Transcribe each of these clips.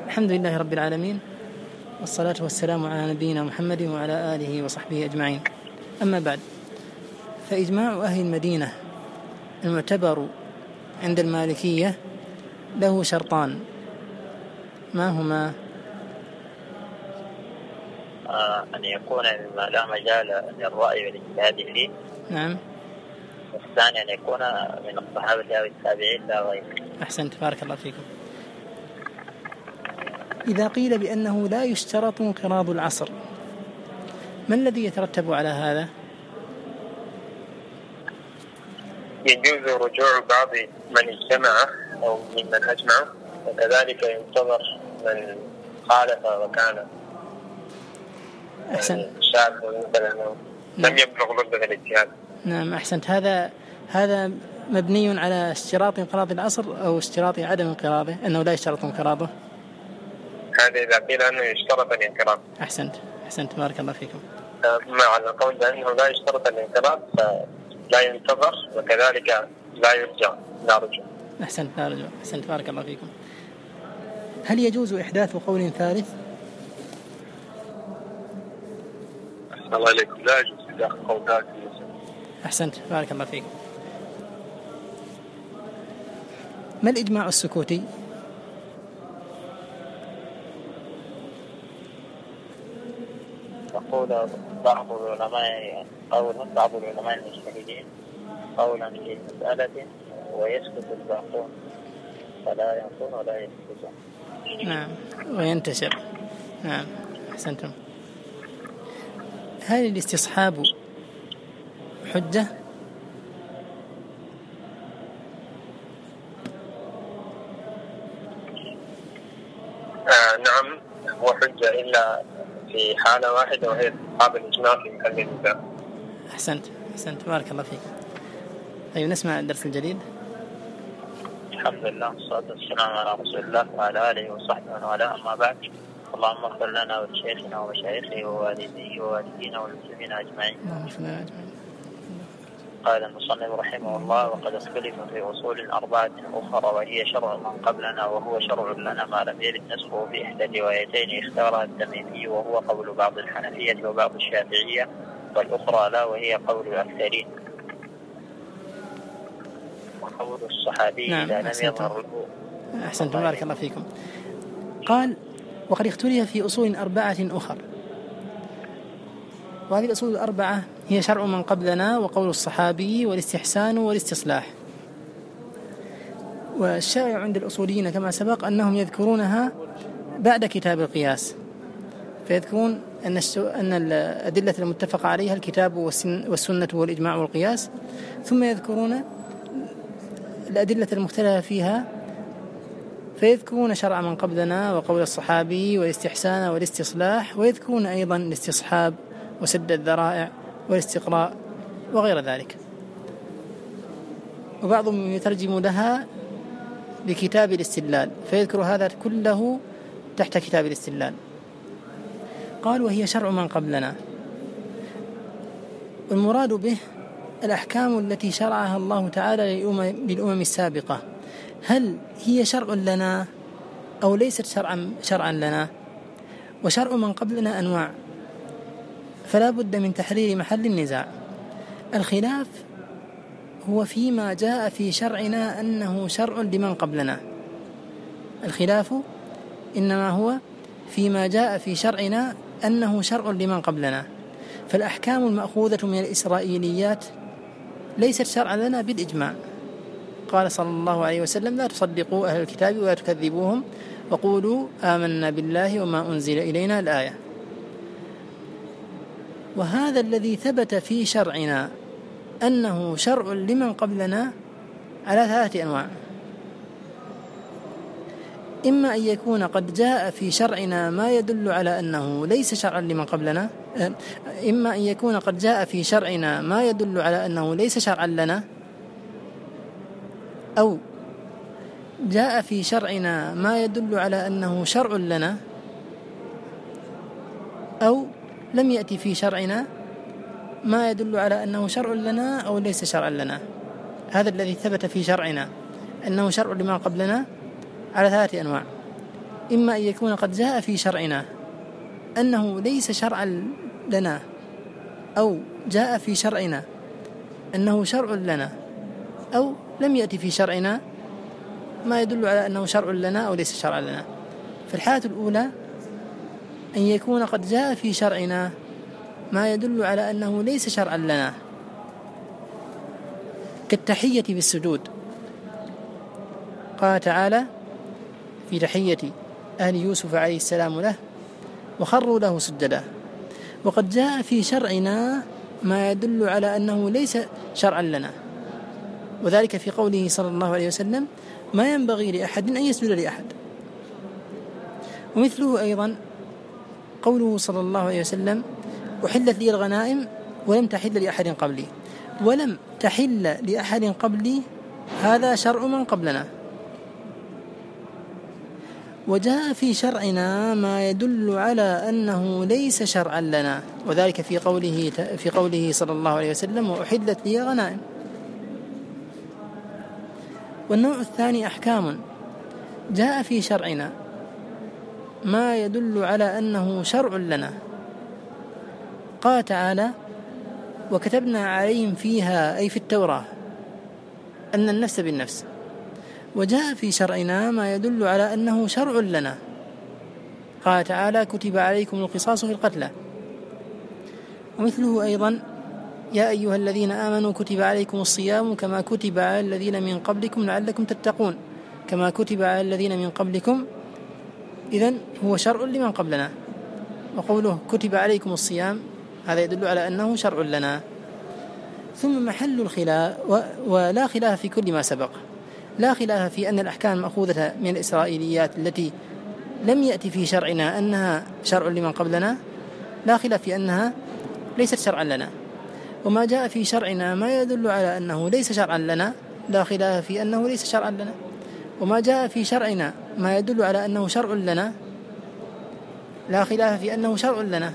الحمد لله رب العالمين، والصلاة والسلام على نبينا محمد وعلى آله وصحبه أجمعين. أما بعد، فإجماع أهل المدينة المعتبر عند المالكية له شرطان، ما هما؟ أن يكون مما لا مجال للرأي والاجتهاد فيه. نعم. والثاني أن يكون من الصحابة أو التابعين لا غير. أحسنت، بارك الله فيكم. إذا قيل بأنه لا يشترط انقراض العصر، ما الذي يترتب على هذا؟ يجوز رجوع بعض من اجتمع أو ممن أجمع، وكذلك ينتظر من خالف وكان أحسن. شاذ مثلا لم يبلغ لذة الاجتهاد. نعم، أحسنت. هذا مبني على اشتراط انقراض العصر أو اشتراط عدم انقراضه، أنه لا يشترط انقراضه. هذا إذا قيل أنه يشترط الانقراض. أحسنت، بارك الله فيكم. مع القول بأنه لا يشترط الانقراض فلا ينتظر، وكذلك لا يرجع، لا رجوع. أحسنت، لا رجوع. أحسنت، بارك الله فيكم. هل يجوز إحداث قول ثالث؟ الله عليكم، لا يجوز إحداث قول ثالث. أحسنت، بارك الله فيكم. ما الإجماع السكوتي؟ يقول بعض العلماء المجتهدين قولا في مسألة ويسكت الباقون، فلا ينصون ولا يسكتون. نعم، وينتشر. نعم، أحسنتم. هل الاستصحاب حجة؟ نعم، هو حجة إلا في حالة واحدة، وهي استصحاب الإجماع في محل النزاع. أحسنت، بارك الله فيك. طيب، نسمع الدرس الجديد. الحمد لله والصلاة والسلام على رسول الله وعلى آله وصحبه ومن والاه، أما بعد. اللهم اغفر لنا ولشيخنا ومشايخه ووالديه ووالدينا والمسلمين أجمعين. قال المصنف رحمه الله: وقد اختلف في أصول 4 أخرى، وهي شرع من قبلنا وهو شرع لنا ما لم يرد نسخه في إحدى الروايتين اختارها التميمي، وهو قول بعض الحنفية وبعض الشافعية، والأخرى لا وهي قول الأكثرين. وقول الصحابي إذا لم يظهر له. أحسنتم، بارك الله فيكم. قال: وقد اختلف في أصول 4 أخرى، وهذه الأصول 4 هي شرع من قبلنا وقول الصحابي والاستحسان والاستصلاح. والشائع عند الأصوليين كما سبق أنهم يذكرونها بعد كتاب القياس، فيذكرون أن الأدلة المتفق عليها الكتاب والسنة والإجماع والقياس، ثم يذكرون الأدلة المختلفة فيها، فيذكرون شرع من قبلنا وقول الصحابي والاستحسان والاستصلاح، ويذكرون أيضا الاستصحاب وسد الذرائع والاستقراء وغير ذلك. وبعضهم يترجم لها بكتاب الاستدلال، فيذكر هذا كله تحت كتاب الاستدلال. قال: وهي شرع من قبلنا، والمراد به الأحكام التي شرعها الله تعالى للأمم السابقة. هل هي شرع لنا أو ليست شرعا لنا؟ وشرع من قبلنا أنواع، فلا بد من تحرير محل النزاع. الخلاف هو فيما جاء في شرعنا أنه شرع لمن قبلنا. الخلاف إنما هو فيما جاء في شرعنا أنه شرع لمن قبلنا. فالأحكام المأخوذة من الإسرائيليات ليست شرعا لنا بالإجماع. قال صلى الله عليه وسلم: لا تصدقوا أهل الكتاب ولا تكذبوهم وقولوا آمنا بالله وما أنزل إلينا، الآية. وهذا الذي ثبت في شرعنا أنه شرع لمن قبلنا على 3 أنواع: إما أن يكون قد جاء في شرعنا ما يدل على أنه ليس شرعا لمن قبلنا، إما أن يكون قد جاء في شرعنا ما يدل على أنه ليس شرعا لنا، أو جاء في شرعنا ما يدل على أنه شرع لنا، أو لم يأتي في شرعنا ما يدل على أنه شرع لنا أو ليس شرعا لنا. هذا الذي ثبت في شرعنا أنه شرع لمن قبلنا على 3 أنواع: إما أن يكون قد جاء في شرعنا أنه ليس شرعا لنا، أو جاء في شرعنا أنه شرع لنا، أو لم يأتي في شرعنا ما يدل على أنه شرع لنا أو ليس شرعا لنا. في الحالة الأولى أن يكون قد جاء في شرعنا ما يدل على أنه ليس شرعا لنا، كالتحية بالسجود. قال تعالى في تحية أهل يوسف عليه السلام له: وخروا له سجدا. وقد جاء في شرعنا ما يدل على أنه ليس شرعا لنا، وذلك في قوله صلى الله عليه وسلم: ما ينبغي لأحد أن يسجد لأحد. ومثله أيضا قوله صلى الله عليه وسلم: أحلت لي الغنائم ولم تحل لأحد قبلي. ولم تحل لأحد قبلي هذا شرع من قبلنا. وجاء في شرعنا ما يدل على أنه ليس شرعا لنا، وذلك في قوله صلى الله عليه وسلم: وأحلت لي غنائم. والنوع الثاني أحكام جاء في شرعنا ما يدل على أنه شرع لنا. قال تعالى: وكتبنا عليهم فيها، أي في التوراة، أن النفس بالنفس. وجاء في شرعنا ما يدل على أنه شرع لنا. قال تعالى: كتب عليكم القصاص في القتلى. ومثله أيضا: يا أيها الذين آمنوا كتب عليكم الصيام كما كتب على الذين من قبلكم لعلكم تتقون، كما كتب على الذين من قبلكم. إذن هو شرع لمن قبلنا. وقوله كتب عليكم الصيام هذا يدل على أنه شرع لنا. ثم محل الخلاف، ولا خلاف في كل ما سبق، لا خلاف في أن الأحكام مأخوذة من الإسرائيليات التي لم يأتي في شرعنا أنها شرع لمن قبلنا، لا خلاف في أنها ليست شرعا لنا. وما جاء في شرعنا ما يدل على أنه ليس شرعا لنا، لا خلاف في أنه ليس شرعا لنا. وما جاء في شرعنا ما يدل على أنه شرع لنا، لا خلاف في أنه شرع لنا.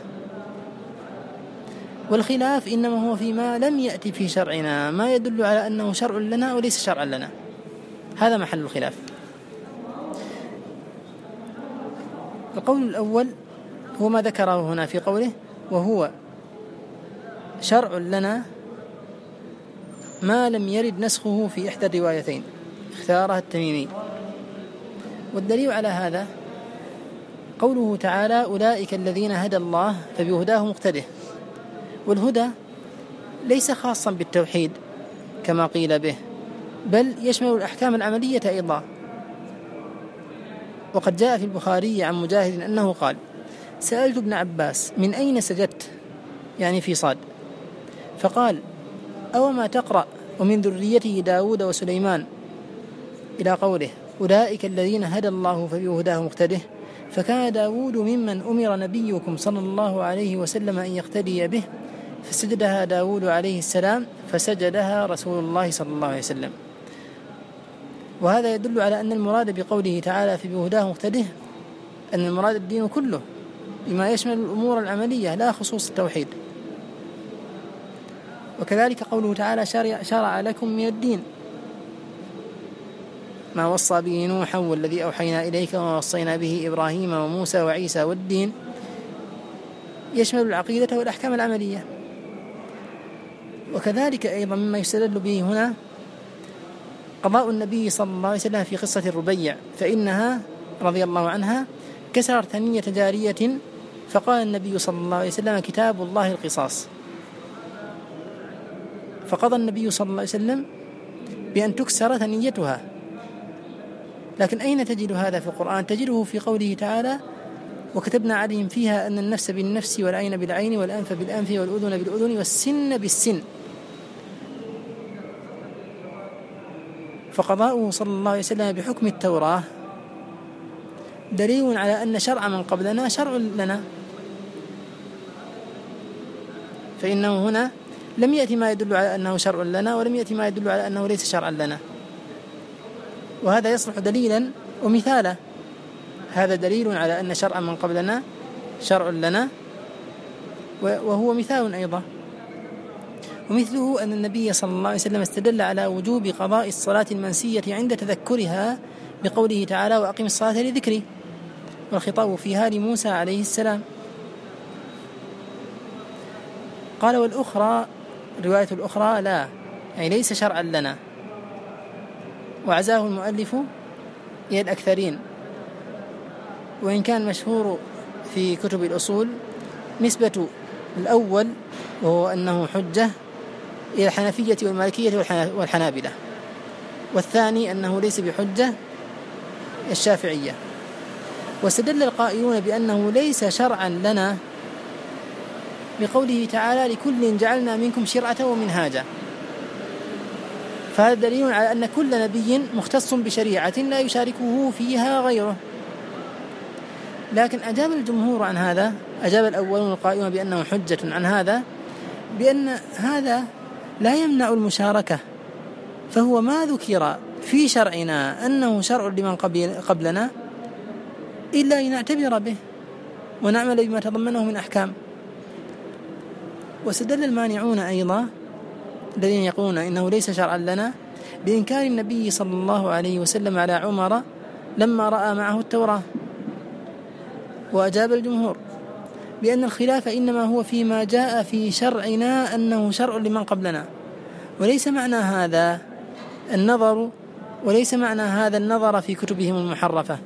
والخلاف إنما هو فيما لم يأتي في شرعنا ما يدل على أنه شرع لنا وليس شرعا لنا، هذا محل الخلاف. القول الأول هو ما ذكره هنا في قوله: وهو شرع لنا ما لم يرد نسخه في إحدى الروايتين، اختارها التميمي. والدليل على هذا قوله تعالى: أولئك الذين هدى الله فبهداه مقتده. والهدى ليس خاصا بالتوحيد كما قيل به، بل يشمل الأحكام العملية أيضا. وقد جاء في البخاري عن مجاهد أنه قال: سألت ابن عباس: من أين سجدت؟ يعني في صاد. فقال: أو ما تقرأ ومن ذريته داود وسليمان إلى قوله: أولئك الذين هدى الله فبهداه مقتده. فكان داود ممن أمر نبيكم صلى الله عليه وسلم أن يقتدي به، فسجدها داود عليه السلام، فسجدها رسول الله صلى الله عليه وسلم. وهذا يدل على أن المراد بقوله تعالى فبهداه مقتده أن المراد الدين كله بما يشمل الأمور العملية لا خصوص التوحيد. وكذلك قوله تعالى: شرع لكم من الدين ما وصى به نوحا والذي أوحينا إليك وما وصينا به إبراهيم وموسى وعيسى. والدين يشمل العقيدة والأحكام العملية. وكذلك أيضا مما يستدل به هنا قضاء النبي صلى الله عليه وسلم في قصة الربيع، فإنها رضي الله عنها كسرت ثنية جارية، فقال النبي صلى الله عليه وسلم: كتاب الله القصاص. فقضى النبي صلى الله عليه وسلم بأن تكسر ثنيتها. لكن أين تجد هذا في القرآن؟ تجده في قوله تعالى: وكتبنا عليهم فيها أن النفس بالنفس والعين بالعين والأنف بالأنف والأذن بالأذن والسن بالسن. فقضاؤه صلى الله عليه وسلم بحكم التوراة دليل على أن شرع من قبلنا شرع لنا، فإنه هنا لم يأتي ما يدل على أنه شرع لنا، ولم يأتي ما يدل على أنه ليس شرعا لنا. وهذا يصلح دليلا ومثالا. هذا دليل على أن شرعا من قبلنا شرع لنا، وهو مثال أيضا. ومثله أن النبي صلى الله عليه وسلم استدل على وجوب قضاء الصلاة المنسية عند تذكرها بقوله تعالى: وأقم الصلاة لذكري. والخطاب فيها لموسى عليه السلام. قال والأخرى الرواية الأخرى لا، أي ليس شرعا لنا، وعزاه المؤلف إلى الأكثرين، وإن كان مشهور في كتب الأصول نسبة الأول وهو أنه حجة إلى الحنفية والمالكية والحنابلة، والثاني أنه ليس بحجة الشافعية. واستدل القائلون بأنه ليس شرعا لنا بقوله تعالى لكل جعلنا منكم شرعة ومنهاجا، فهذا دليل على أن كل نبي مختص بشريعة لا يشاركه فيها غيره. لكن أجاب الجمهور عن هذا، أجاب الأولون القائلون بأنه حجة عن هذا بأن هذا لا يمنع المشاركة، فهو ما ذكر في شرعنا أنه شرع لمن قبلنا إلا لنعتبر به ونعمل بما تضمنه من أحكام. واستدل المانعون أيضا الذين يقولون إنه ليس شرعا لنا بإنكار النبي صلى الله عليه وسلم على عمر لما رأى معه التوراة. وأجاب الجمهور بأن الخلاف إنما هو فيما جاء في شرعنا أنه شرع لمن قبلنا، وليس معنى هذا النظر في كتبهم المحرفة.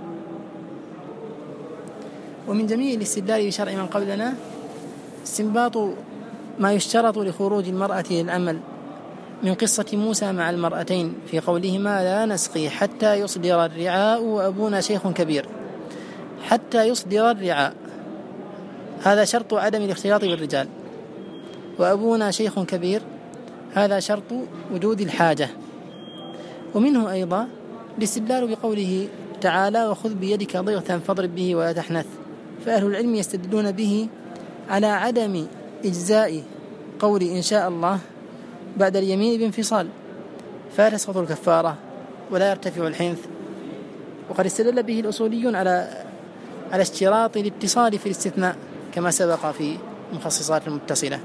ومن جميع الاستدلال بشرع من قبلنا استنباط ما يشترط لخروج المرأة للعمل من قصة موسى مع المرأتين في قولهما لا نسقي حتى يصدر الرعاء وأبونا شيخ كبير. حتى يصدر الرعاء هذا شرط عدم الاختلاط بالرجال، وأبونا شيخ كبير هذا شرط وجود الحاجة. ومنه أيضا الاستدلال بقوله تعالى وخذ بيدك ضغثا فاضرب به ولا تحنث، فأهل العلم يستدلون به على عدم إجزاء قول إن شاء الله بعد اليمين بانفصال، فلا تسقط الكفارة ولا يرتفع الحنث. وقد استدل به الأصوليون على اشتراط الاتصال في الاستثناء كما سبق في مخصصات المتصلة.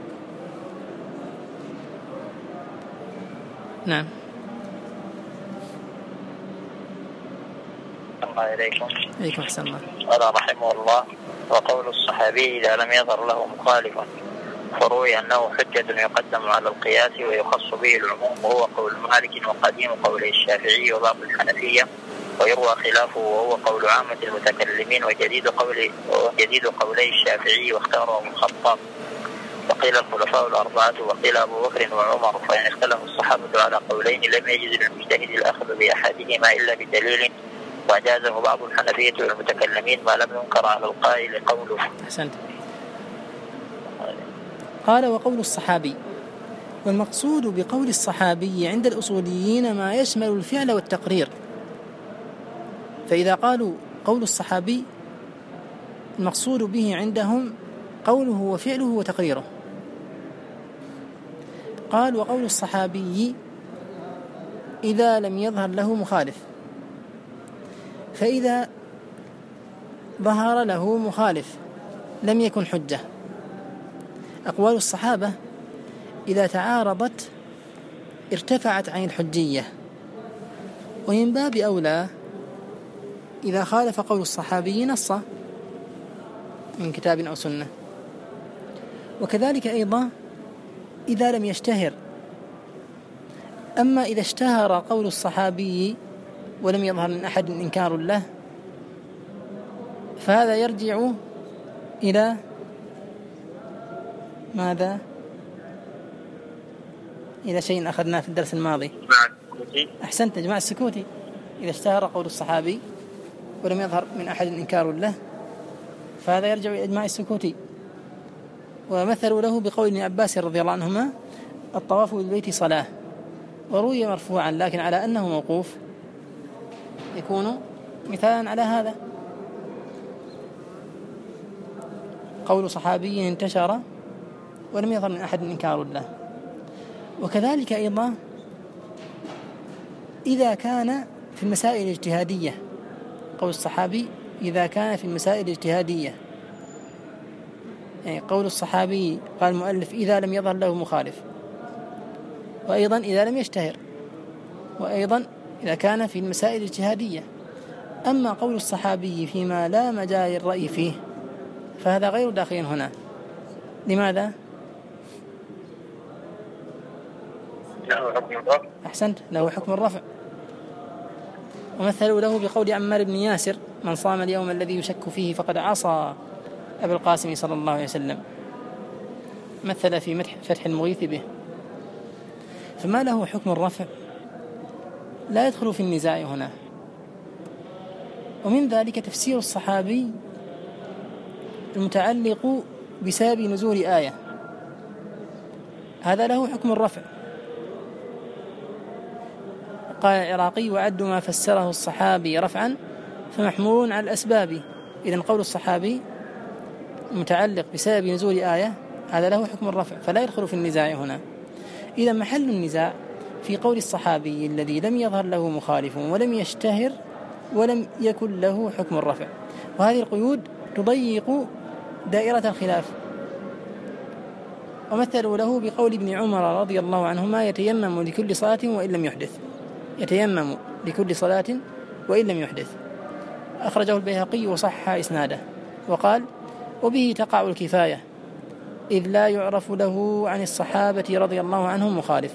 نعم. الله إليكم. إليكم أحسن الله. قال رحمه الله وقول الصحابي إذا لم يظهر له مخالف فروي أنه حجة يقدم على القياس ويخص به العموم، وهو قول مالك وقديم قوله الشافعي وبعض الحنفية، ويروى خلافه وهو قول عامة المتكلمين وجديد قولي الشافعي واختاره ابن الخطاب، وقيل الخلفاء الأربعة وقيل أبو بكر وعمر. فإن اختلف الصحابة على قولين لم يجد للمجتهد الأخذ بأحدهما إلا بدليل، وجازه بعض الحنفية والمتكلمين ما لم ينكر على القائل قوله. أحسنت. قال وقول الصحابي، والمقصود بقول الصحابي عند الأصوليين ما يشمل الفعل والتقرير. فإذا قالوا قول الصحابي المقصود به عندهم قوله وفعله وتقريره. قال وقول الصحابي إذا لم يظهر له مخالف، فإذا ظهر له مخالف لم يكن حجة. أقوال الصحابة إذا تعارضت ارتفعت عن الحجية، ومن باب أولى إذا خالف قول الصحابي نصا من كتاب أو سنة. وكذلك أيضا إذا لم يشتهر. أما إذا اشتهر قول الصحابي ولم يظهر من أحد إنكار له فهذا يرجع إلى ماذا؟ إلى شيء أخذناه في الدرس الماضي. أحسنت، جماعة السكوتي. إذا اشتهر قول الصحابي ولم يظهر من أحد إنكار له فهذا يرجع إلى إجماع السكوتي. ومثلوا له بقول ابن عباس رضي الله عنهما الطواف بالبيت صلاة، وروي مرفوعا لكن على أنه موقوف يكون مثالا على هذا. قول صحابي انتشر ولم يظهر من أحد إنكار له. وكذلك أيضا إذا كان في المسائل الاجتهادية، قول الصحابي إذا كان في المسائل الاجتهادية، يعني قول الصحابي قال المؤلف إذا لم يظهر له مخالف، وأيضا إذا لم يشتهر، وأيضا إذا كان في المسائل الاجتهادية. أما قول الصحابي فيما لا مجال الرأي فيه فهذا غير داخل هنا. لماذا؟ له حكم الرفع. أحسنت، له حكم الرفع. ومثلوا له بقول عمار بن ياسر: من صام اليوم الذي يشك فيه فقد عصى أبا القاسم صلى الله عليه وسلم. مثل في فتح المغيث به. فما له حكم الرفع لا يدخل في النزاع هنا. ومن ذلك تفسير الصحابي المتعلق بسبب نزول آية، هذا له حكم الرفع. قال العراقي: وعد ما فسره الصحابي رفعا فمحمول على الأسباب. إذن قول الصحابي متعلق بسبب نزول آية هذا له حكم الرفع، فلا يدخل في النزاع هنا. إذا محل النزاع في قول الصحابي الذي لم يظهر له مخالف ولم يشتهر ولم يكن له حكم الرفع، وهذه القيود تضيق دائرة الخلاف. ومثلوا له بقول ابن عمر رضي الله عنهما: يتيمم لكل صلاة وإن لم يحدث. يتيمم لكل صلاة وإن لم يحدث. أخرجه البيهقي وصحح إسناده، وقال: وبه تقع الكفاية، إذ لا يعرف له عن الصحابة رضي الله عنهم مخالف.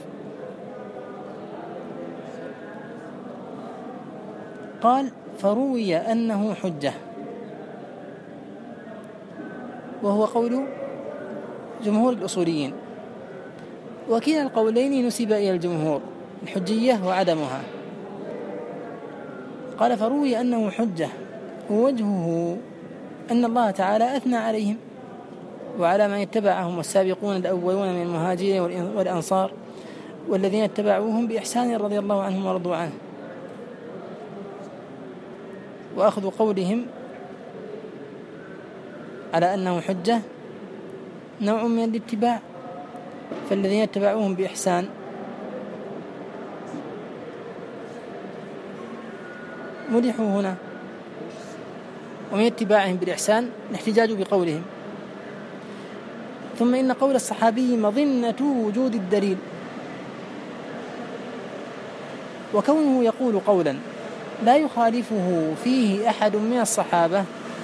قال: فروي أنه حجة، وهو قول جمهور الأصوليين، وكلا القولين نسب إلى الجمهور، الحجية وعدمها. قال: فروي أنه حجة، ووجهه أن الله تعالى أثنى عليهم وعلى من اتبعهم والسابقون الأولون من المهاجرين والأنصار والذين اتبعوهم بإحسان رضي الله عنهم ورضوا عنه. وأخذ قولهم على أنه حجة نوع من الاتباع، فالذين اتبعوهم بإحسان مدحوا هنا، ومن اتباعهم بالإحسان الاحتجاج بقولهم. ثم إن قول الصحابي مظنة وجود الدليل، وكونه يقول قولا لا يخالفه فيه أحد من الصحابة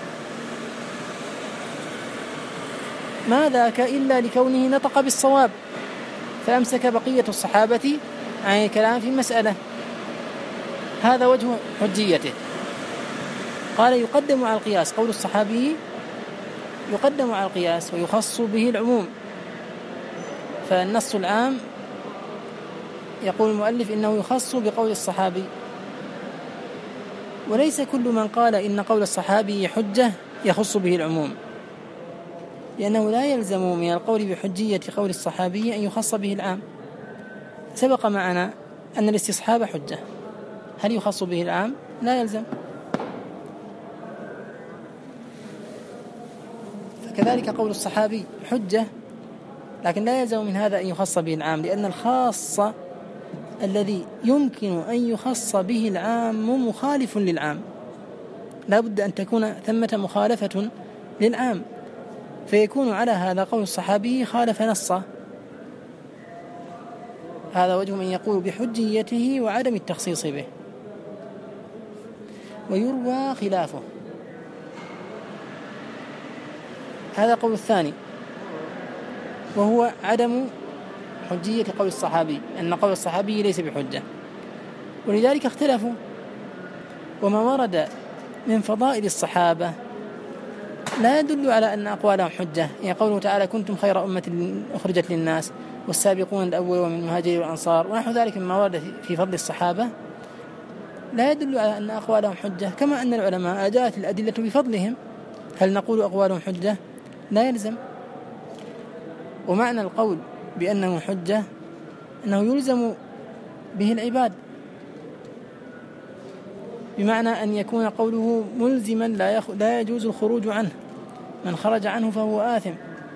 ما ذاك إلا لكونه نطق بالصواب فأمسك بقية الصحابة عن الكلام في المسألة، هذا وجه حجيته. قال: يقدم على القياس، قول الصحابي يقدم على القياس ويخص به العموم. فالنص العام يقول المؤلف إنه يخص بقول الصحابي، وليس كل من قال إن قول الصحابي حجة يخص به العموم، لأنه لا يلزم من القول بحجية قول الصحابي أن يخص به العام. سبق معنا أن الاستصحاب حجة، هل يخص به العام؟ لا يلزم. فكذلك قول الصحابي حجة، لكن لا يلزم من هذا أن يخص به العام، لأن الخاص الذي يمكن أن يخص به العام مخالف للعام، لا بد أن تكون ثمة مخالفة للعام، فيكون على هذا قول الصحابي خالف نصه. هذا وجه من يقول بحجيته وعدم التخصيص به. ويروى خلافه، هذا قول الثاني، وهو عدم حجية قول الصحابي، أن قول الصحابي ليس بحجة، ولذلك اختلفوا. وما ورد من فضائل الصحابة لا يدل على أن أقوالهم حجة، يعني قوله تعالى: كنتم خير أمة أخرجت للناس والسابقون الأولون من المهاجرين والأنصار ونحو ذلك مما ورد في فضل الصحابة، لا يدل على أن أقوالهم حجة. كما أن العلماء جاءت الأدلة بفضلهم، هل نقول أقوالهم حجة؟ لا يلزم. ومعنى القول بأنه حجة أنه يلزم به العباد، بمعنى أن يكون قوله ملزما لا يجوز الخروج عنه، من خرج عنه فهو آثم.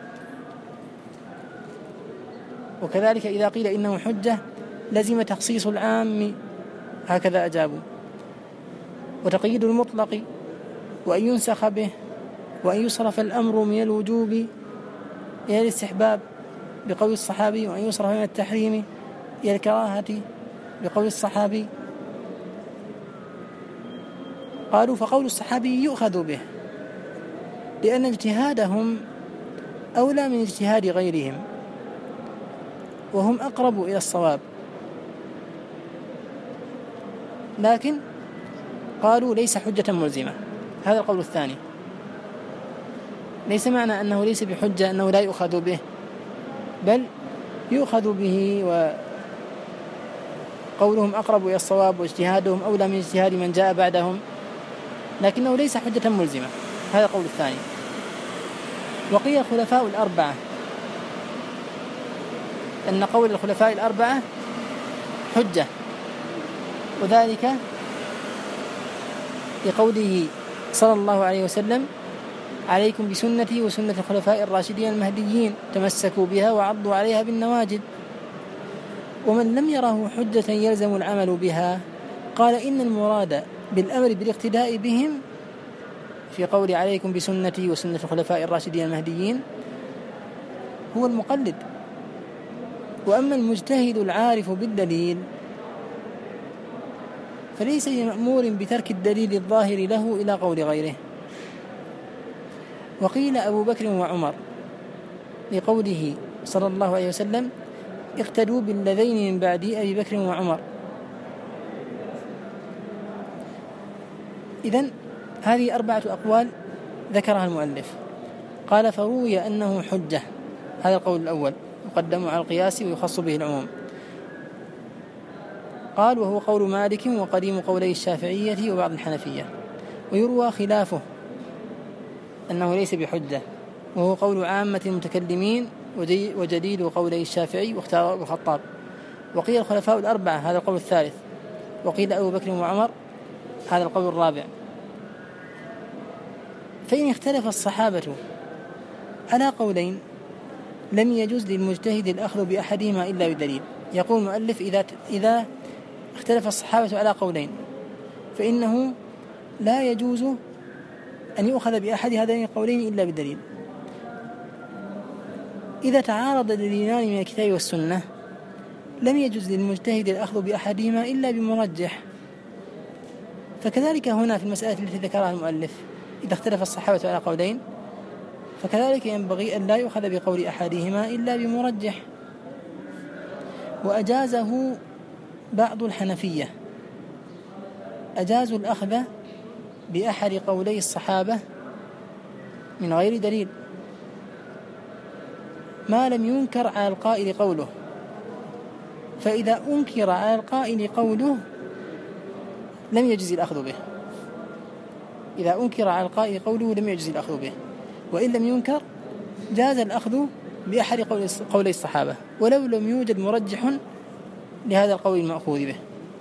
وكذلك إذا قيل إنه حجة لزم تخصيص العام، هكذا أجابوا، وتقييد المطلق، وأن ينسخ به، وأن يصرف الأمر من الوجوب إلى الاستحباب بقول الصحابي، وأن يصرف من التحريم إلى الكراهة بقول الصحابي. قالوا فقول الصحابي يؤخذ به، لأن اجتهادهم أولى من اجتهاد غيرهم، وهم أقرب إلى الصواب. لكن قالوا ليس حجة ملزمة. هذا القول الثاني. ليس معنى أنه ليس بحجة أنه لا يؤخذ به، بل يؤخذ به، وقولهم أقرب إلى الصواب واجتهادهم أولى من اجتهاد من جاء بعدهم، لكنه ليس حجة ملزمة. هذا القول الثاني. وقيل الخلفاء الأربعة، أن قول الخلفاء الأربعة حجة، وذلك لقوله صلى الله عليه وسلم: عليكم بسنتي وسنة الخلفاء الراشدين المهديين، تمسكوا بها وعضوا عليها بالنواجذ. ومن لم يره حجة يلزم العمل بها قال إن المراد بالأمر بالاقتداء بهم في قول عليكم بسنتي وسنة الخلفاء الراشدين المهديين هو المقلد. وأما المجتهد العارف بالدليل فليس مأمور بترك الدليل الظاهر له إلى قول غيره. وقيل أبو بكر وعمر لقوله صلى الله عليه وسلم: اقتدوا بالذين من بعدي أبي بكر وعمر. إذن هذه 4 أقوال ذكرها المؤلف. قال: فروي أنه حجة، هذا القول الأول يقدم على القياس ويخص به العموم. قال: وهو قول مالك وقديم قولي الشافعية وبعض الحنفية. ويروى خلافه أنه ليس بحجة، وهو قول عامة المتكلمين وجديد قولي الشافعي واختار الخطاب. وقيل الخلفاء الأربعة، هذا القول الثالث. وقيل أبو بكر وعمر، هذا القول الرابع. فإن اختلف الصحابة على قولين لم يجوز للمجتهد الأخذ بأحدهما إلا بدليل. يقول المؤلف: إذا اختلف الصحابة على قولين فإنه لا يجوز أن يؤخذ بأحد هذين القولين إلا بدليل. إذا تعارض دليلان من الكتاب والسنة لم يجوز للمجتهد الأخذ بأحدهما إلا بمرجح. فكذلك هنا في المسألة التي ذكرها المؤلف، إذا اختلف الصحابة على قولين فكذلك ينبغي أن لا يؤخذ بقول أحدهما إلا بمرجح. وأجازه بعض الحنفية، أجازوا الأخذ بأحد قولي الصحابة من غير دليل ما لم ينكر على القائل قوله. فإذا أنكر على القائل قوله لم يجز الأخذ به. إذا أنكر على القائل قوله لم يجز الأخذ به، وإن لم ينكر جاز الأخذ بأحد قولي الصحابة ولو لم يوجد مرجح لهذا القول المأخوذ به.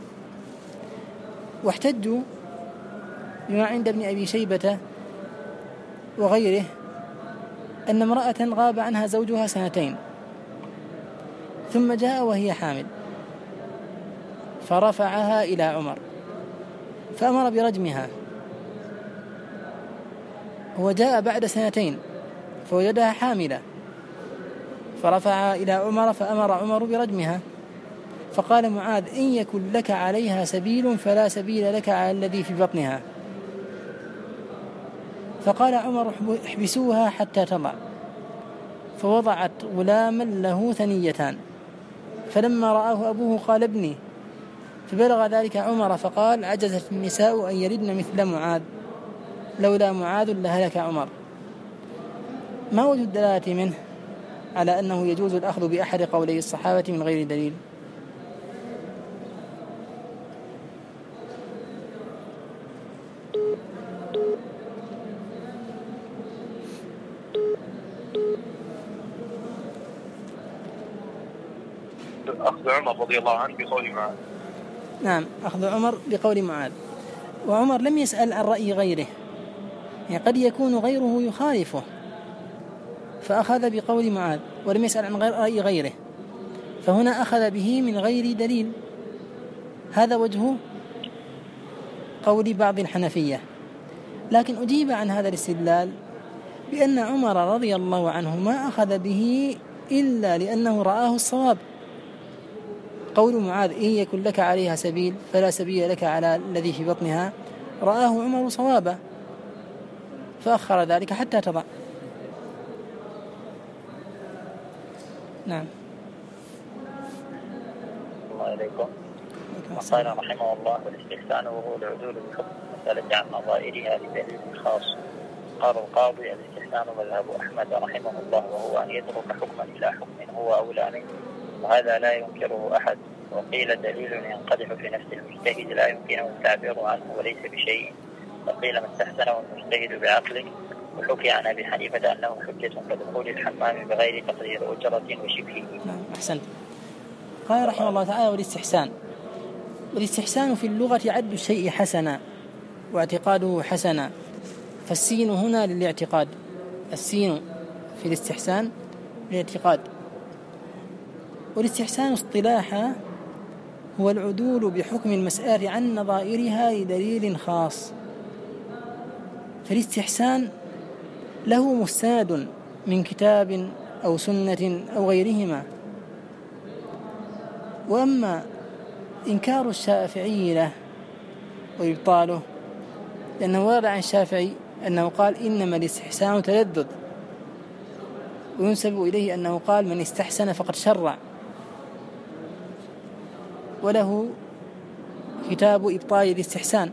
واحتجوا بما عند ابن أبي شيبة وغيره أن امرأة غاب عنها زوجها 2 ثم جاء وهي حامل فرفعها إلى عمر فأمر برجمها. هو جاء بعد 2 فوجدها حاملة فرفعها إلى عمر فأمر عمر برجمها. فقال معاذ: إن يكن لك عليها سبيل فلا سبيل لك على الذي في بطنها. فقال عمر: احبسوها حتى تضع. فوضعت غلاما له 2 فلما رآه أبوه قال: ابني. فبلغ ذلك عمر فقال: عجزت النساء أن يردن مثل معاذ، لولا معاذ لهلك عمر. ما وجه الدلالة منه على أنه يجوز الأخذ بأحد قولي الصحابة من غير دليل؟ أخذ عمر رضي الله عنه بقول معاذ. نعم، أخذ عمر بقول معاذ. وعمر لم يسأل عن رأي غيره، يعني قد يكون غيره يخالفه فأخذ بقول معاذ ولم يسأل عن رأي غيره، فهنا أخذ به من غير دليل. هذا وجه قول بعض الحنفية. لكن أجيب عن هذا الاستدلال بأن عمر رضي الله عنه ما أخذ به إلا لأنه رآه الصواب. قول معاذ: إن يكن لك عليها سبيل فلا سبيل لك على الذي في بطنها، رآه عمر صوابا فأخر ذلك حتى تضع. نعم. الله إليكم. وقال رحمه الله: والاستحسان وهو العدول بحكم المسألة عن نظائرها لدليل خاص. قال القاضي: الاستحسان مذهب أحمد رحمه الله، وهو أن يترك حكما إلى حكم هو أولى منه، وهذا لا ينكره أحد. وقيل: دليل ينقدح في نفس المجتهد لا يمكنه التعبير عنه وليس بشيء. وقيل: ما استحسنه المجتهد بعقله. وحكي عن أبي حنيفة أنه حجة كدخول الحمام بغير تقدير أجرة وشبهه. أحسنت. قال رحمه الله تعالى: والاستحسان في اللغة عد الشيء حسنا واعتقاده حسنا، فالسين هنا للاعتقاد، السين في الاستحسان للاعتقاد. والاستحسان اصطلاحا هو العدول بحكم المسألة عن نظائرها لدليل خاص. فالاستحسان له مستند من كتاب أو سنة أو غيرهما. وأما إنكار الشافعي له وإبطاله، لأنه ورد عن الشافعي أنه قال: إنما الاستحسان تلذذ، وينسب إليه أنه قال: من استحسن فقد شرع، وله كتاب إبطال الاستحسان.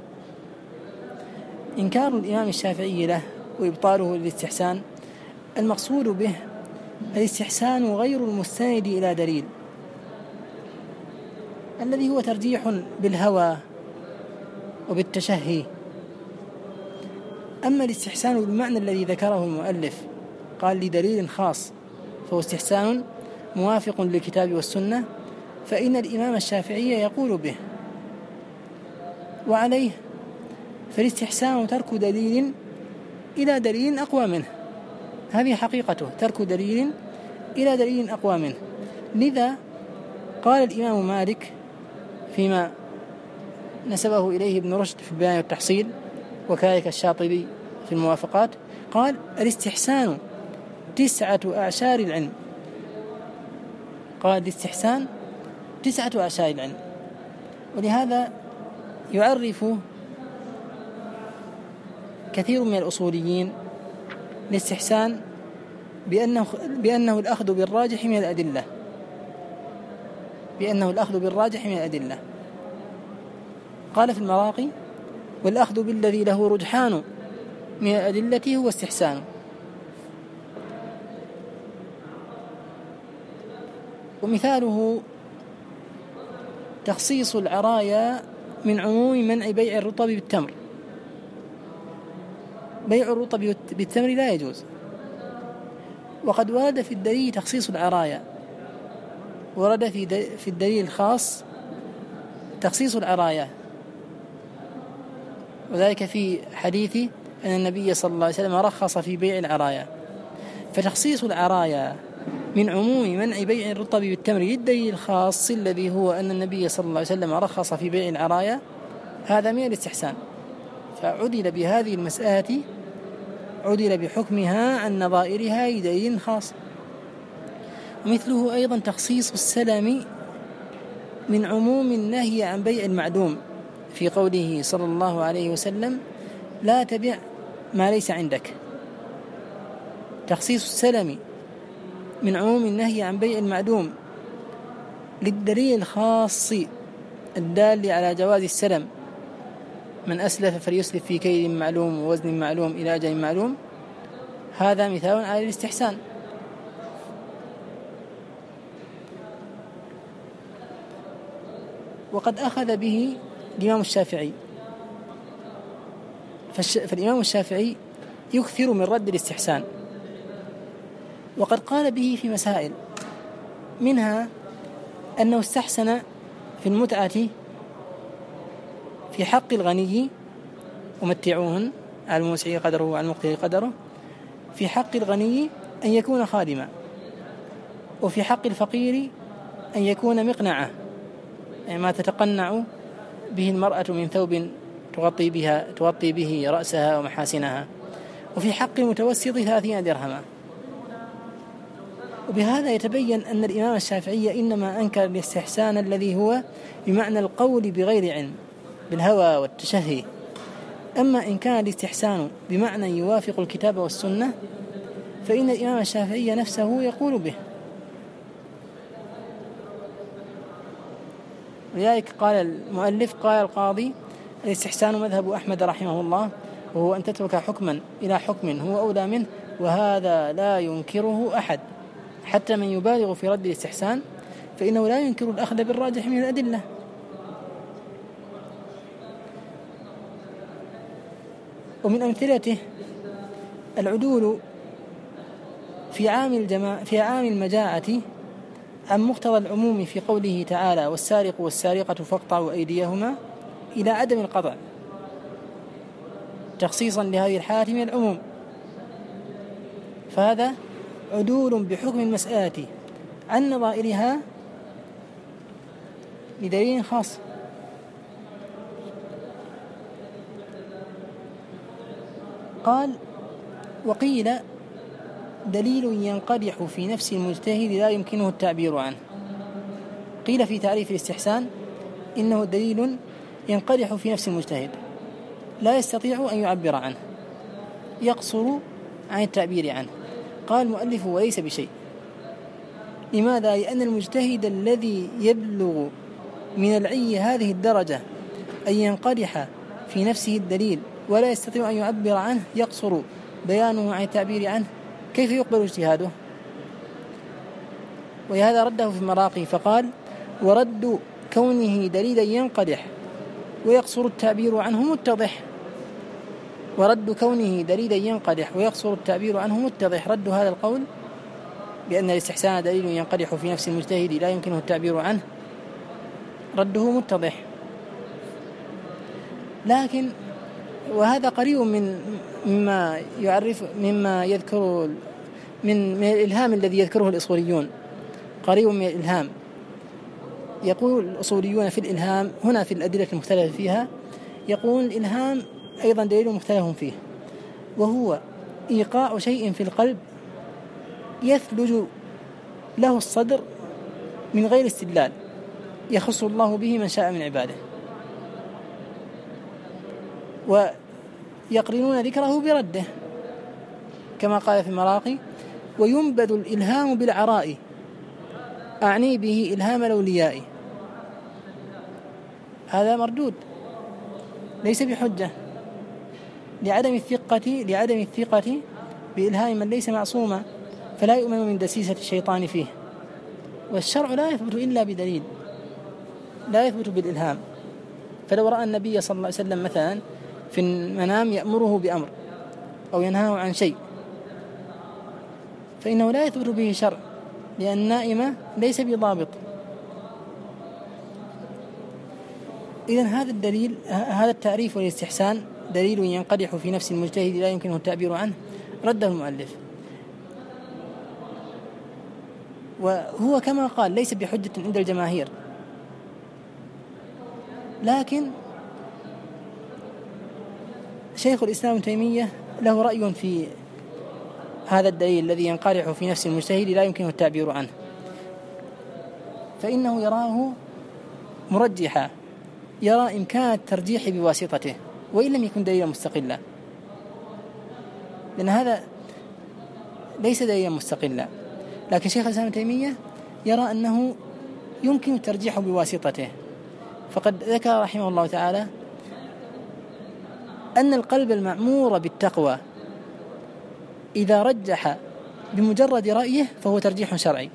إنكار الإمام الشافعي له وإبطاله للاستحسان المقصود به الاستحسان غير المستند إلى دليل، الذي هو ترجيح بالهوى وبالتشهي. أما الاستحسان بالمعنى الذي ذكره المؤلف قال لدليل خاص، فهو استحسان موافق للكتاب والسنة، فإن الإمام الشافعي يقول به. وعليه فالاستحسان ترك دليل إلى دليل أقوى منه، هذه حقيقته، ترك دليل إلى دليل أقوى منه. لذا قال الإمام مالك فيما نسبه إليه ابن رشد في البيان والتحصيل، وكذلك الشاطبي في الموافقات، قال: الاستحسان 9 أعشار العلم. قال: الاستحسان 9 أعشار العلم. ولهذا يعرف كثير من الأصوليين الاستحسان بأنه الأخذ بالراجح من الأدلة، قال في المراقي: والأخذ بالذي له رجحان من الأدلة هو استحسان. ومثاله تخصيص العرايا من عموم منع بيع الرطب بالتمر. بيع الرطب بالتمر لا يجوز، وقد ورد في الدليل تخصيص العرايا، ورد في الدليل الخاص تخصيص العرايا، وذلك في حديث أن النبي صلى الله عليه وسلم رخص في بيع العرايا. فتخصيص العرايا من عموم منع بيع الرطب بالتمر للدليل الخاص الذي هو أن النبي صلى الله عليه وسلم رخص في بيع العرايا، هذا من الاستحسان. فعدل بهذه المسألة، عدل بحكمها عن نظائرها لدليل خاص. ومثله أيضا تخصيص السلم من عموم النهي عن بيع المعدوم في قوله صلى الله عليه وسلم: لا تبع ما ليس عندك. تخصيص السلم من عموم النهي عن بيع المعدوم للدليل الخاص الدال على جواز السلم: من أسلف فليسلف في كيل معلوم ووزن معلوم إلى أجل معلوم. هذا مثال على الاستحسان. وقد أخذ به الإمام الشافعي، فالإمام الشافعي يكثر من رد الاستحسان، وقد قال به في مسائل، منها أنه استحسن في المتعة في حق الغني: ومتعوهن على الموسع قدره وعلى المقتر قدره. في حق الغني أن يكون خادما، وفي حق الفقير أن يكون مقنعة، يعني ما تتقنع به المرأة من ثوب تغطي به رأسها ومحاسنها. وفي حق المتوسط 30 درهما. وبهذا يتبين أن الإمام الشافعي إنما أنكر الاستحسان الذي هو بمعنى القول بغير علم بالهوى والتشهي، أما إن كان الاستحسان بمعنى يوافق الكتاب والسنة فإن الإمام الشافعي نفسه يقول به. ولذلك قال المؤلف قال القاضي: الاستحسان مذهب أحمد رحمه الله، وهو أن تترك حكما إلى حكم هو أولى منه، وهذا لا ينكره أحد، حتى من يبالغ في رد الاستحسان فإنه لا ينكر الأخذ بالراجح من الأدلة. ومن أمثلته العدول في عام المجاعة عن مقتضى العموم في قوله تعالى: والسارق والسارقة فاقطعوا أيديهما، إلى عدم القطع، تخصيصا لهذه الحالة من العموم. فهذا عدول بحكم المسألة عن نظائرها بدليل خاص. قال: وقيل دليل ينقدح في نفس المجتهد لا يمكنه التعبير عنه. قيل في تعريف الاستحسان إنه دليل ينقدح في نفس المجتهد لا يستطيع أن يعبر عنه، يقصر عن التعبير عنه. قال المؤلف: وليس بشيء. لماذا؟ لأن المجتهد الذي يبلغ من العي هذه الدرجة أن ينقدح في نفسه الدليل ولا يستطيع أن يعبر عنه، يقصر بيانه عن التعبير عنه، كيف يقبل اجتهاده؟ ولهذا رده في المراقي فقال: ورد كونه دليلا ينقدح ويقصر التعبير عنه متضح. ورد كونه دليلا ينقدح ويقصر التعبير عنه متضح. رد هذا القول بأن الاستحسان دليل ينقدح في نفس المجتهد لا يمكنه التعبير عنه، رده متضح. لكن وهذا قريب مما يذكر من الإلهام الذي يذكره الأصوليون، قريب من الإلهام. يقول الأصوليون في الإلهام هنا في الأدلة المختلفة فيها، يقول الإلهام أيضا دليل مختلف فيه، وهو إيقاع شيء في القلب يثلج له الصدر من غير استدلال، يخص الله به من شاء من عباده، ويقرنون ذكره برده، كما قال في المراقي: وينبذ الإلهام بالعراء، أعني به إلهام الأولياء. هذا مردود ليس بحجة لعدم الثقة بإلهام من ليس معصوما، فلا يؤمن من دسيسة الشيطان فيه. والشرع لا يثبت إلا بدليل، لا يثبت بالإلهام. فلو رأى النبي صلى الله عليه وسلم مثلا في المنام يأمره بأمر أو ينهاه عن شيء فإنه لا يثبت به شرع، لأن النائم ليس بضابط. إذن هذا الدليل، هذا التعريف والاستحسان دليل ينقدح في نفس المجتهد لا يمكنه التعبير عنه، رده المؤلف. وهو كما قال ليس بحجة عند الجماهير، لكن شيخ الإسلام ابن تيمية له رأي في هذا الدليل الذي ينقدح في نفس المجتهد لا يمكنه التعبير عنه، فإنه يراه مرجحا، يرى إمكان الترجيح بواسطته وإن لم يكن دليلا مستقلا، لأن هذا ليس دليلا مستقلا. لكن شيخ الإسلام ابن تيمية يرى أنه يمكن الترجيح بواسطته، فقد ذكر رحمه الله تعالى أن القلب المأمور بالتقوى إذا رجح بمجرد رأيه فهو ترجيح شرعي.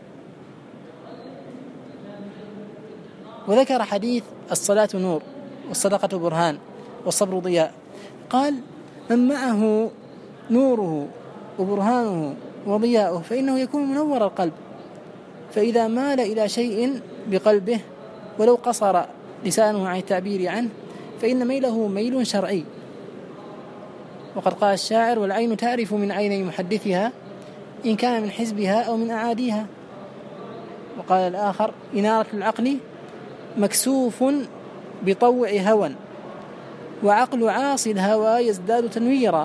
وذكر حديث: الصلاة نور والصدقة برهان والصبر ضياء. قال: من معه نوره وبرهانه وضياؤه فإنه يكون منور القلب، فإذا مال إلى شيء بقلبه ولو قصر لسانه عن التعبير عنه فإن ميله ميل شرعي. وقد قال الشاعر: والعين تعرف من عين محدثها إن كان من حزبها أو من أعاديها. وقال الآخر: إنارة العقل مكسوف بطوع هوى وعقل عاصي الهوى يزداد تنويرا.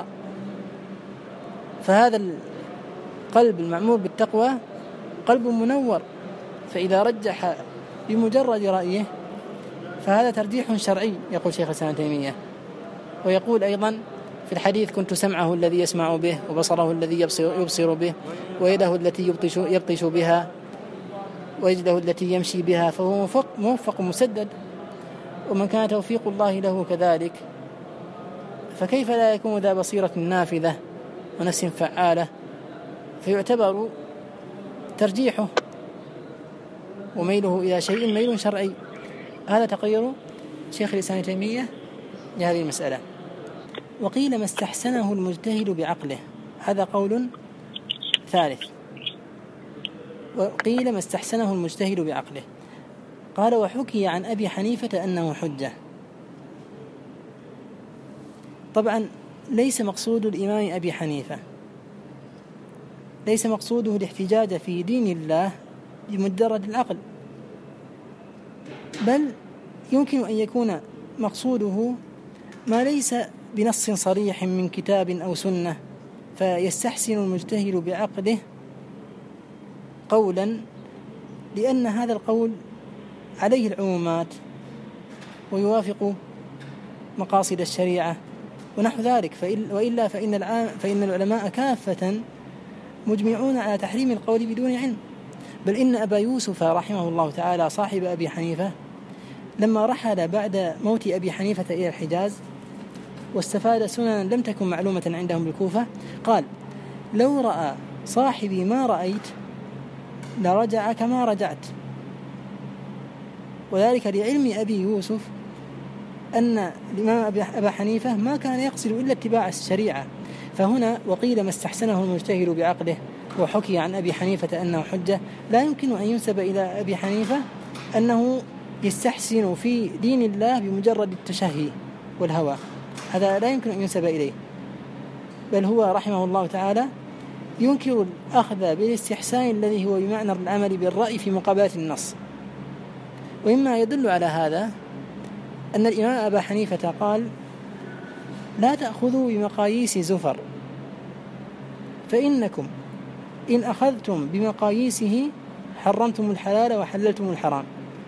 فهذا القلب المأمور بالتقوى قلب منور، فإذا رجح بمجرد رأيه فهذا ترجيح شرعي، يقول شيخ الإسلام ابن تيمية. ويقول أيضا في الحديث: كنت سمعه الذي يسمع به، وبصره الذي يبصر به، ويده التي يبطش بها، ورجله التي يمشي بها. فهو موفق مسدد، ومن كان توفيق الله له كذلك فكيف لا يكون ذا بصيرة نافذة ونفس فعالة؟ فيعتبر ترجيحه وميله إلى شيء ميل شرعي. هذا تقرير شيخ الإسلام ابن تيمية لهذه المسألة. وقيل: ما استحسنه المجتهد بعقله. هذا قول ثالث. وقيل: ما استحسنه المجتهد بعقله. قال: وحكي عن أبي حنيفة أنه حجة. طبعا ليس مقصود الإمام أبي حنيفة، ليس مقصوده الاحتجاج في دين الله بمجرد العقل، بل يمكن أن يكون مقصوده ما ليس بنص صريح من كتاب أو سنة، فيستحسن المجتهد بعقله قولا لأن هذا القول عليه العمومات ويوافق مقاصد الشريعة ونحو ذلك. وإلا فإن العلماء كافة مجمعون على تحريم القول بدون علم. بل إن أبا يوسف رحمه الله تعالى صاحب أبي حنيفة لما رحل بعد موت أبي حنيفة إلى الحجاز واستفاد سننا لم تكن معلومة عندهم بالكوفة، قال: لو رأى صاحبي ما رأيت لرجع كما رجعت. وذلك لعلم أبي يوسف أن الإمام أبا حنيفة ما كان يقصد إلا اتباع الشريعة. فهنا وقيل: ما استحسنه المجتهد بعقله، وحكي عن أبي حنيفة أنه حجة، لا يمكن أن ينسب إلى أبي حنيفة أنه يستحسن في دين الله بمجرد التشهي والهوى، هذا لا يمكن أن ينسب إليه، بل هو رحمه الله تعالى ينكر الأخذ بالاستحسان الذي هو بمعنى العمل بالرأي في مقابلة النص. ومما يدل على هذا أن الإمام أبا حنيفة قال: لا تأخذوا بمقاييس زفر، فإنكم إن أخذتم بمقاييسه حرمتم الحلال وحللتم الحرام.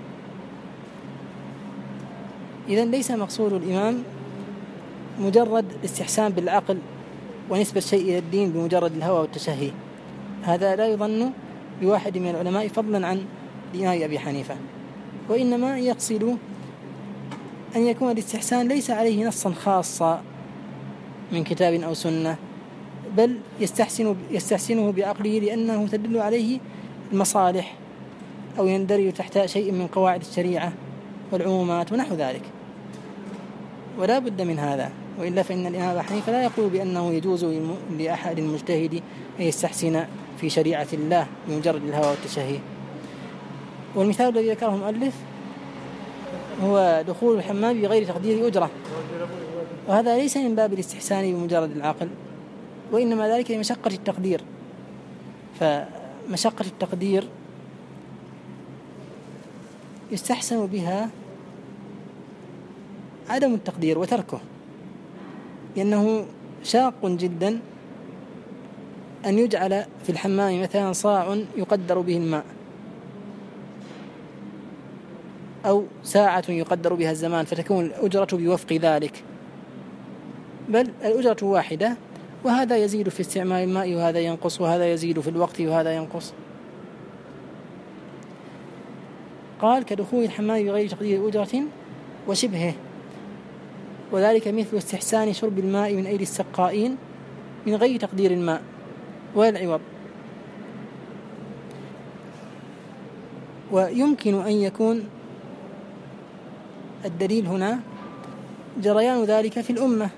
إذن ليس مقصود الإمام مجرد الاستحسان بالعقل ونسبة شيء إلى الدين بمجرد الهوى والتشهي، هذا لا يظن بواحد من العلماء فضلا عن الإمام أبي حنيفة، وإنما يقصد أن يكون الاستحسان ليس عليه نصا خاصا من كتاب أو سنة، بل يستحسنه بعقله لأنه تدل عليه المصالح أو يندرج تحت شيء من قواعد الشريعة والعمومات ونحو ذلك. ولا بد من هذا، وإلا فإن الإمام أبي حنيفة لا يقول بأنه يجوز لأحد المجتهد أن يستحسن في شريعة الله بمجرد الهوى والتشهي. والمثال الذي ذكره المؤلف هو دخول الحمام بغير تقدير أجرة، وهذا ليس من باب الاستحسان بمجرد العقل، وإنما ذلك لمشقة التقدير. فمشقة التقدير يستحسن بها عدم التقدير وتركه، لأنه شاق جدا أن يجعل في الحمام مثلا صاع يقدر به الماء، أو ساعة يقدر بها الزمان فتكون الأجرة بوفق ذلك، بل الأجرة واحدة، وهذا يزيد في استعمال الماء وهذا ينقص، وهذا يزيد في الوقت وهذا ينقص. قال: كدخول الحمام بغير تقدير أجرة وشبهه، وذلك مثل استحسان شرب الماء من أيدي السقائين من غير تقدير الماء ولا العوض. ويمكن أن يكون الدليل هنا جريان ذلك في الأمة،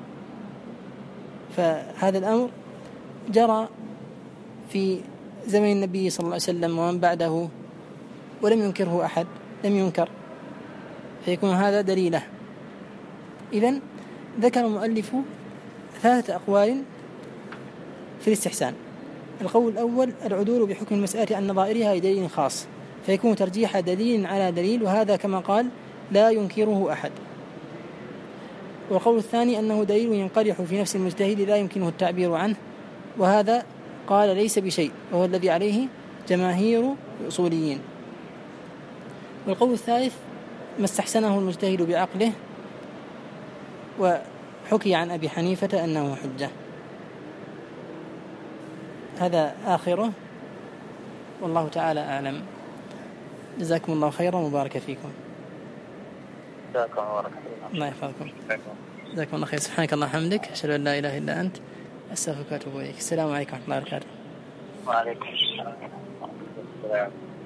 فهذا الأمر جرى في زمن النبي صلى الله عليه وسلم ومن بعده ولم ينكره أحد، لم ينكر، فيكون هذا دليله. إذن ذكر المؤلف 3 أقوال في الاستحسان. القول الأول: العدول بحكم المسألة عن نظائرها لدليل خاص، فيكون ترجيح دليل على دليل، وهذا كما قال لا ينكره أحد. والقول الثاني: أنه دليل ينقدح في نفس المجتهد لا يمكنه التعبير عنه، وهذا قال ليس بشيء، وهو الذي عليه جماهير الأصوليين. والقول الثالث: ما استحسنه المجتهد بعقله، حكي عن أبي حنيفة أنه حجة. هذا آخره، والله تعالى أعلم. جزاكم الله خيرا وبارك فيكم. جزاكم الله خيرا. الله يحفظكم. جزاكم الله خير. سبحانك اللهم وبحمدك، أشهد أن لا إله إلا أنت، أستغفرك وأتوب إليك. السلام عليكم ورحمة الله وبركاته. وعليكم السلام.